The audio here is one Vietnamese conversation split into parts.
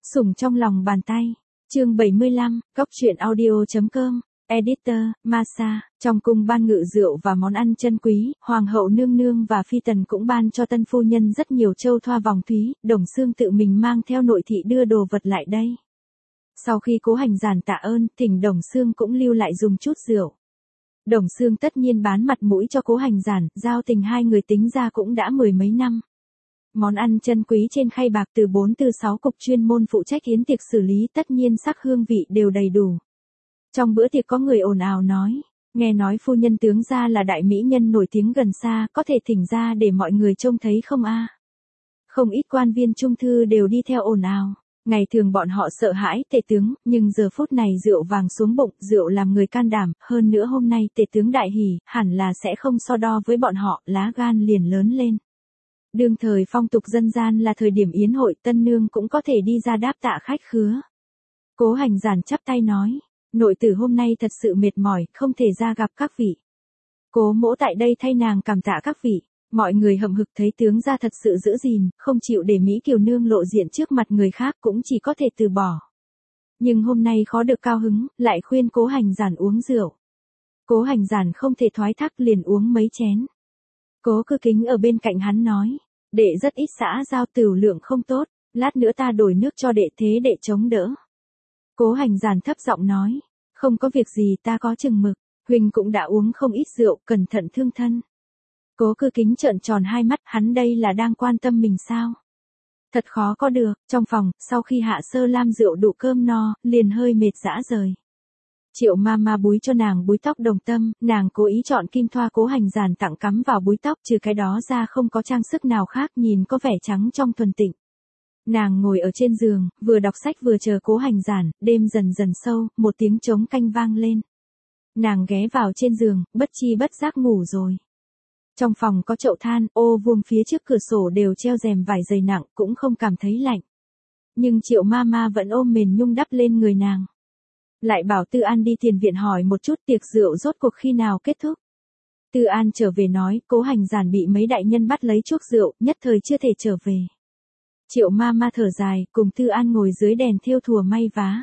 Sủng trong lòng bàn tay. Chương 75, Góc truyện audio.com. Editor, Masa, trong cung ban ngự rượu và món ăn chân quý, hoàng hậu nương nương và phi tần cũng ban cho tân phu nhân rất nhiều châu thoa vòng thúy, Đồng Xương tự mình mang theo nội thị đưa đồ vật lại đây. Sau khi Cố Hành Giản tạ ơn, thỉnh Đồng Xương cũng lưu lại dùng chút rượu. Đồng Xương tất nhiên bán mặt mũi cho Cố Hành Giản, giao tình hai người tính ra cũng đã mười mấy năm. Món ăn chân quý trên khay bạc từ 4-6 cục chuyên môn phụ trách yến tiệc xử lý, tất nhiên sắc hương vị đều đầy đủ. Trong bữa tiệc có người ồn ào nói, nghe nói phu nhân tướng gia là đại mỹ nhân nổi tiếng gần xa, có thể thỉnh ra để mọi người trông thấy không a? Không ít quan viên trung thư đều đi theo ồn ào. Ngày thường bọn họ sợ hãi tể tướng, nhưng giờ phút này rượu vàng xuống bụng, rượu làm người can đảm, hơn nữa hôm nay tể tướng đại hỉ, hẳn là sẽ không so đo với bọn họ, lá gan liền lớn lên. Đương thời phong tục dân gian là thời điểm yến hội, tân nương cũng có thể đi ra đáp tạ khách khứa. Cố Hành Giản chắp tay nói, nội tử hôm nay thật sự mệt mỏi, không thể ra gặp các vị. Cố mỗ tại đây thay nàng cảm tạ các vị. Mọi người hậm hực thấy tướng gia thật sự giữ gìn, không chịu để Mỹ Kiều Nương lộ diện trước mặt người khác cũng chỉ có thể từ bỏ. Nhưng hôm nay khó được cao hứng, lại khuyên Cố Hành Giản uống rượu. Cố Hành Giản không thể thoái thác liền uống mấy chén. Cố Cư Kính ở bên cạnh hắn nói, đệ rất ít xã giao tửu lượng không tốt, lát nữa ta đổi nước cho đệ thế đệ chống đỡ. Cố Hành Giản thấp giọng nói, không có việc gì ta có chừng mực, huynh cũng đã uống không ít rượu, cẩn thận thương thân. Cố Cư Kính trợn tròn hai mắt, hắn đây là đang quan tâm mình sao? Thật khó có được, trong phòng, sau khi Hạ Sơ Lam rượu đủ cơm no, liền hơi mệt rã rời. Triệu Mama búi cho nàng búi tóc đồng tâm, nàng cố ý chọn kim thoa Cố Hành Giản tặng cắm vào búi tóc, trừ cái đó ra không có trang sức nào khác, nhìn có vẻ trắng trong thuần tịnh. Nàng ngồi ở trên giường, vừa đọc sách vừa chờ Cố Hành Giản, đêm dần dần sâu, một tiếng trống canh vang lên. Nàng ghé vào trên giường, bất chi bất giác ngủ rồi. Trong phòng có chậu than, ô vuông phía trước cửa sổ đều treo rèm vải dày nặng, cũng không cảm thấy lạnh. Nhưng Triệu Mama vẫn ôm mền nhung đắp lên người nàng. Lại bảo Tư An đi tiền viện hỏi một chút tiệc rượu rốt cuộc khi nào kết thúc. Tư An trở về nói, Cố Hành Giản bị mấy đại nhân bắt lấy chuốc rượu, nhất thời chưa thể trở về. Triệu Mama thở dài, cùng Tư An ngồi dưới đèn thêu thùa may vá.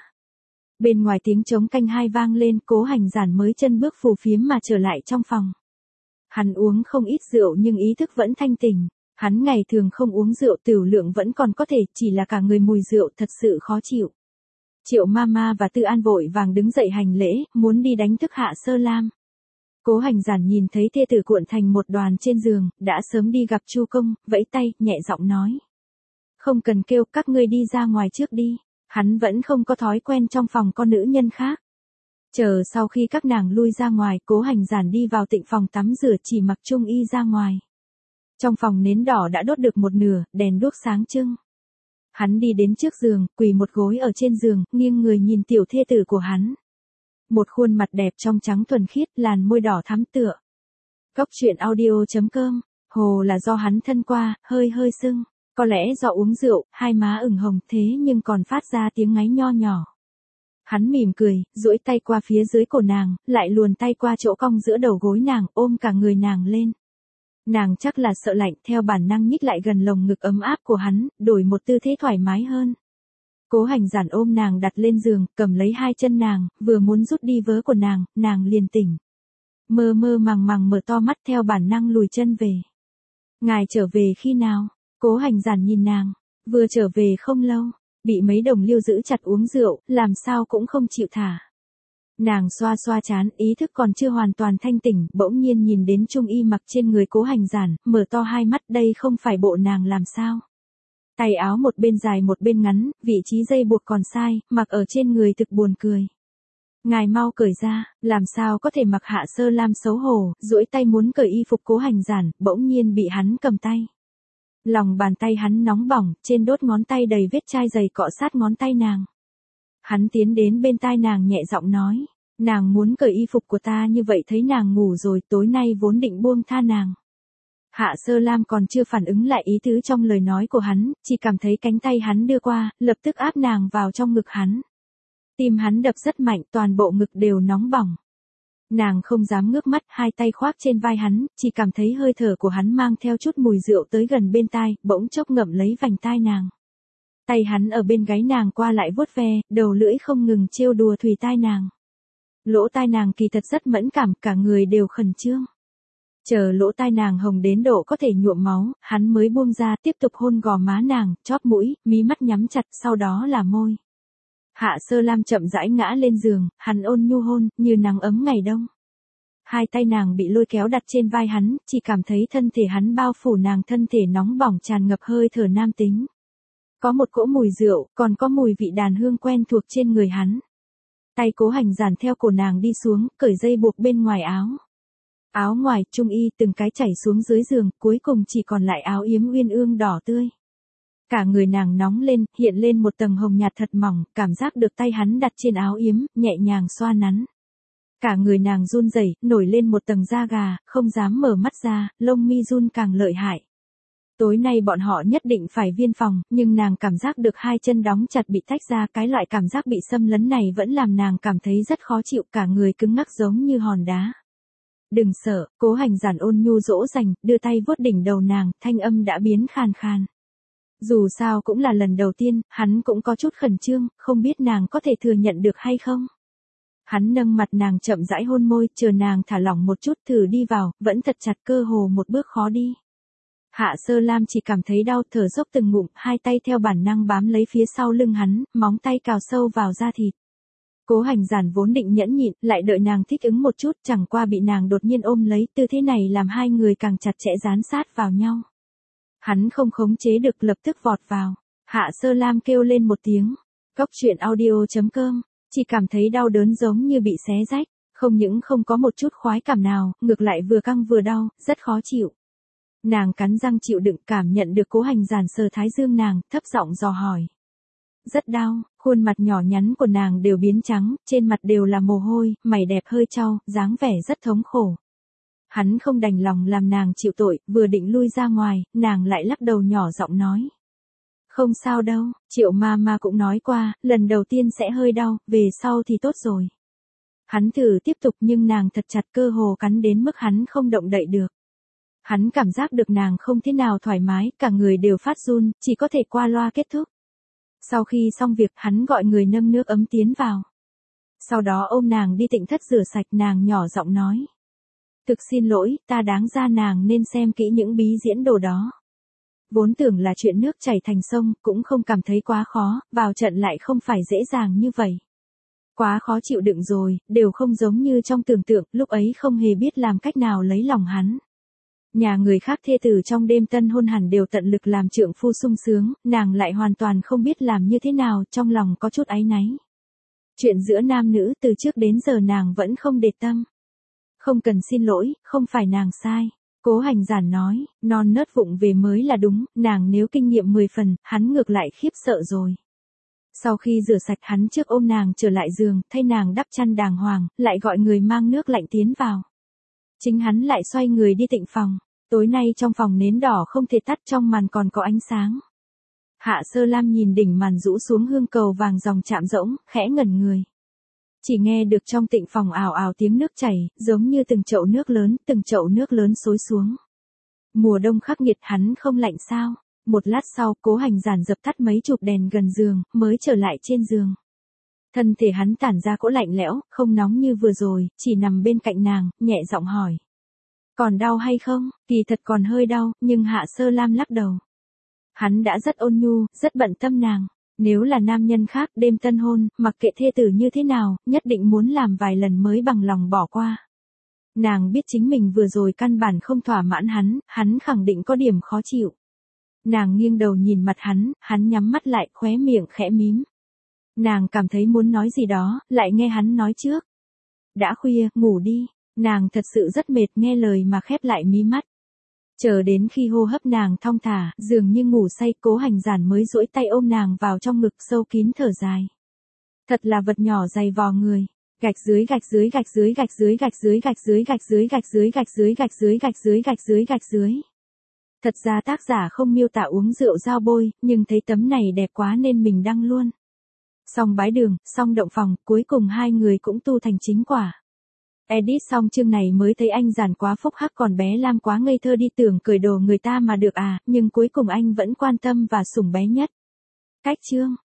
Bên ngoài tiếng trống canh hai vang lên, Cố Hành Giản mới chân bước phù phiếm mà trở lại trong phòng. Hắn uống không ít rượu nhưng ý thức vẫn thanh tỉnh. Hắn ngày thường không uống rượu tửu lượng vẫn còn có thể, chỉ là cả người mùi rượu thật sự khó chịu. Triệu Mama và Tư An vội vàng đứng dậy hành lễ, muốn đi đánh thức Hạ Sơ Lam. Cố Hành Giản nhìn thấy thê tử cuộn thành một đoàn trên giường, đã sớm đi gặp Chu Công, vẫy tay, nhẹ giọng nói. Không cần kêu, các ngươi đi ra ngoài trước đi. Hắn vẫn không có thói quen trong phòng có nữ nhân khác. Chờ sau khi các nàng lui ra ngoài, Cố Hành Giản đi vào tịnh phòng tắm rửa, chỉ mặc trung y ra ngoài. Trong phòng nến đỏ đã đốt được một nửa, đèn đuốc sáng trưng. Hắn đi đến trước giường, quỳ một gối ở trên giường, nghiêng người nhìn tiểu thê tử của hắn. Một khuôn mặt đẹp trong trắng thuần khiết, làn môi đỏ thắm tựa. Góc truyện audio.com, hồ là do hắn thân qua, hơi hơi sưng. Có lẽ do uống rượu, hai má ửng hồng thế nhưng còn phát ra tiếng ngáy nho nhỏ. Hắn mỉm cười, duỗi tay qua phía dưới cổ nàng, lại luồn tay qua chỗ cong giữa đầu gối nàng, ôm cả người nàng lên. Nàng chắc là sợ lạnh, theo bản năng nhích lại gần lồng ngực ấm áp của hắn, đổi một tư thế thoải mái hơn. Cố Hành Giản ôm nàng đặt lên giường, cầm lấy hai chân nàng, vừa muốn rút đi vớ của nàng liền tỉnh. Mơ mơ màng màng mở to mắt theo bản năng lùi chân về. Ngài trở về khi nào? Cố Hành Giản nhìn nàng, vừa trở về không lâu. Bị mấy đồng liêu giữ chặt uống rượu, làm sao cũng không chịu thả. Nàng xoa xoa trán, ý thức còn chưa hoàn toàn thanh tỉnh, bỗng nhiên nhìn đến trung y mặc trên người Cố Hành Giản, mở to hai mắt, đây không phải bộ nàng làm sao. Tay áo một bên dài một bên ngắn, vị trí dây buộc còn sai, mặc ở trên người thực buồn cười. Ngài mau cởi ra, làm sao có thể mặc. Hạ Sơ Lam xấu hổ, duỗi tay muốn cởi y phục Cố Hành Giản, bỗng nhiên bị hắn cầm tay. Lòng bàn tay hắn nóng bỏng, trên đốt ngón tay đầy vết chai dày cọ sát ngón tay nàng. Hắn tiến đến bên tai nàng nhẹ giọng nói, nàng muốn cởi y phục của ta như vậy thấy nàng ngủ rồi, tối nay vốn định buông tha nàng. Hạ Sơ Lam còn chưa phản ứng lại ý tứ trong lời nói của hắn, chỉ cảm thấy cánh tay hắn đưa qua, lập tức áp nàng vào trong ngực hắn. Tim hắn đập rất mạnh, toàn bộ ngực đều nóng bỏng. Nàng không dám ngước mắt, hai tay khoác trên vai hắn, chỉ cảm thấy hơi thở của hắn mang theo chút mùi rượu tới gần bên tai, bỗng chốc ngậm lấy vành tai nàng. Tay hắn ở bên gáy nàng qua lại vuốt ve, đầu lưỡi không ngừng trêu đùa thùy tai nàng. Lỗ tai nàng kỳ thật rất mẫn cảm, cả người đều khẩn trương. Chờ lỗ tai nàng hồng đến độ có thể nhuộm máu, hắn mới buông ra tiếp tục hôn gò má nàng, chóp mũi, mí mắt nhắm chặt, sau đó là môi. Hạ Sơ Lam chậm rãi ngã lên giường, hắn ôn nhu hôn, như nắng ấm ngày đông. Hai tay nàng bị lôi kéo đặt trên vai hắn, chỉ cảm thấy thân thể hắn bao phủ nàng, thân thể nóng bỏng tràn ngập hơi thở nam tính. Có một cỗ mùi rượu, còn có mùi vị đàn hương quen thuộc trên người hắn. Tay Cố Hành giản theo cổ nàng đi xuống, cởi dây buộc bên ngoài áo. Áo ngoài, trung y từng cái chảy xuống dưới giường, cuối cùng chỉ còn lại áo yếm uyên ương đỏ tươi. Cả người nàng nóng lên, hiện lên một tầng hồng nhạt thật mỏng, cảm giác được tay hắn đặt trên áo yếm, nhẹ nhàng xoa nắn. Cả người nàng run rẩy, nổi lên một tầng da gà, không dám mở mắt ra, lông mi run càng lợi hại. Tối nay bọn họ nhất định phải viên phòng, nhưng nàng cảm giác được hai chân đóng chặt bị tách ra, cái loại cảm giác bị xâm lấn này vẫn làm nàng cảm thấy rất khó chịu, cả người cứng ngắc giống như hòn đá. Đừng sợ, Cố Hành giản ôn nhu dỗ dành, đưa tay vuốt đỉnh đầu nàng, thanh âm đã biến khàn khàn. Dù sao cũng là lần đầu tiên, hắn cũng có chút khẩn trương, không biết nàng có thể thừa nhận được hay không. Hắn nâng mặt nàng chậm rãi hôn môi, chờ nàng thả lỏng một chút thử đi vào, vẫn thật chặt, cơ hồ một bước khó đi. Hạ Sơ Lam chỉ cảm thấy đau, thở dốc từng ngụm, hai tay theo bản năng bám lấy phía sau lưng hắn, móng tay cào sâu vào da thịt. Cố Hành giản vốn định nhẫn nhịn, lại đợi nàng thích ứng một chút, chẳng qua bị nàng đột nhiên ôm lấy, tư thế này làm hai người càng chặt chẽ dán sát vào nhau. Hắn không khống chế được, lập tức vọt vào. Hạ Sơ Lam kêu lên một tiếng. Cóc truyện audio.com, chỉ cảm thấy đau đớn giống như bị xé rách, không những không có một chút khoái cảm nào, ngược lại vừa căng vừa đau, rất khó chịu. Nàng cắn răng chịu đựng, cảm nhận được Cố Hành giản sờ thái dương nàng, thấp giọng dò hỏi. Rất đau, khuôn mặt nhỏ nhắn của nàng đều biến trắng, trên mặt đều là mồ hôi, mày đẹp hơi chau, dáng vẻ rất thống khổ. Hắn không đành lòng làm nàng chịu tội, vừa định lui ra ngoài, nàng lại lắc đầu nhỏ giọng nói. Không sao đâu, Triệu Mama cũng nói qua, lần đầu tiên sẽ hơi đau, về sau thì tốt rồi. Hắn thử tiếp tục nhưng nàng thật chặt, cơ hồ cắn đến mức hắn không động đậy được. Hắn cảm giác được nàng không thế nào thoải mái, cả người đều phát run, chỉ có thể qua loa kết thúc. Sau khi xong việc, hắn gọi người nâng nước ấm tiến vào. Sau đó ôm nàng đi tịnh thất rửa sạch, nàng nhỏ giọng nói. Thực xin lỗi, ta đáng ra nàng nên xem kỹ những bí diễn đồ đó. Vốn tưởng là chuyện nước chảy thành sông, cũng không cảm thấy quá khó, vào trận lại không phải dễ dàng như vậy. Quá khó chịu đựng rồi, đều không giống như trong tưởng tượng, lúc ấy không hề biết làm cách nào lấy lòng hắn. Nhà người khác thê tử trong đêm tân hôn hẳn đều tận lực làm trượng phu sung sướng, nàng lại hoàn toàn không biết làm như thế nào, trong lòng có chút áy náy. Chuyện giữa nam nữ từ trước đến giờ nàng vẫn không để tâm. Không cần xin lỗi, không phải nàng sai. Cố Hành giản nói, non nớt vụng về mới là đúng, nàng nếu kinh nghiệm 10 phần, hắn ngược lại khiếp sợ rồi. Sau khi rửa sạch hắn trước ôm nàng trở lại giường, thay nàng đắp chăn đàng hoàng, lại gọi người mang nước lạnh tiến vào. Chính hắn lại xoay người đi tịnh phòng. Tối nay trong phòng nến đỏ không thể tắt, trong màn còn có ánh sáng. Hạ Sơ Lam nhìn đỉnh màn rũ xuống hương cầu vàng dòng chạm rỗng, khẽ ngẩn người. Chỉ nghe được trong tịnh phòng ào ào tiếng nước chảy, giống như từng chậu nước lớn xối xuống. Mùa đông khắc nghiệt, hắn không lạnh sao? Một lát sau, Cố Hành giản dập tắt mấy chục đèn gần giường, mới trở lại trên giường. Thân thể hắn tản ra cỗ lạnh lẽo, không nóng như vừa rồi, chỉ nằm bên cạnh nàng, nhẹ giọng hỏi. Còn đau hay không? Kỳ thật còn hơi đau, nhưng Hạ Sơ Lam lắc đầu. Hắn đã rất ôn nhu, rất bận tâm nàng. Nếu là nam nhân khác đêm tân hôn, mặc kệ thê tử như thế nào, nhất định muốn làm vài lần mới bằng lòng bỏ qua. Nàng biết chính mình vừa rồi căn bản không thỏa mãn hắn khẳng định có điểm khó chịu. Nàng nghiêng đầu nhìn mặt hắn nhắm mắt lại, khóe miệng khẽ mím. Nàng cảm thấy muốn nói gì đó, lại nghe hắn nói trước. Đã khuya, ngủ đi. Nàng thật sự rất mệt, nghe lời mà khép lại mí mắt. Chờ đến khi hô hấp nàng thong thả, dường như ngủ say, Cố Hành giản mới duỗi tay ôm nàng vào trong ngực, sâu kín thở dài. Thật là vật nhỏ dày vò người. Gạch dưới gạch dưới gạch dưới gạch dưới gạch dưới gạch dưới gạch dưới gạch dưới gạch dưới gạch dưới gạch dưới gạch dưới gạch dưới. Thật ra tác giả không miêu tả uống rượu giao bôi, nhưng thấy tấm này đẹp quá nên mình đăng luôn. Xong bái đường, xong động phòng, cuối cùng hai người cũng tu thành chính quả. Edit xong chương này mới thấy anh giản quá phúc hắc, còn bé Lam quá ngây thơ đi tưởng cởi đồ người ta mà được à, nhưng cuối cùng anh vẫn quan tâm và sủng bé nhất. Cách chương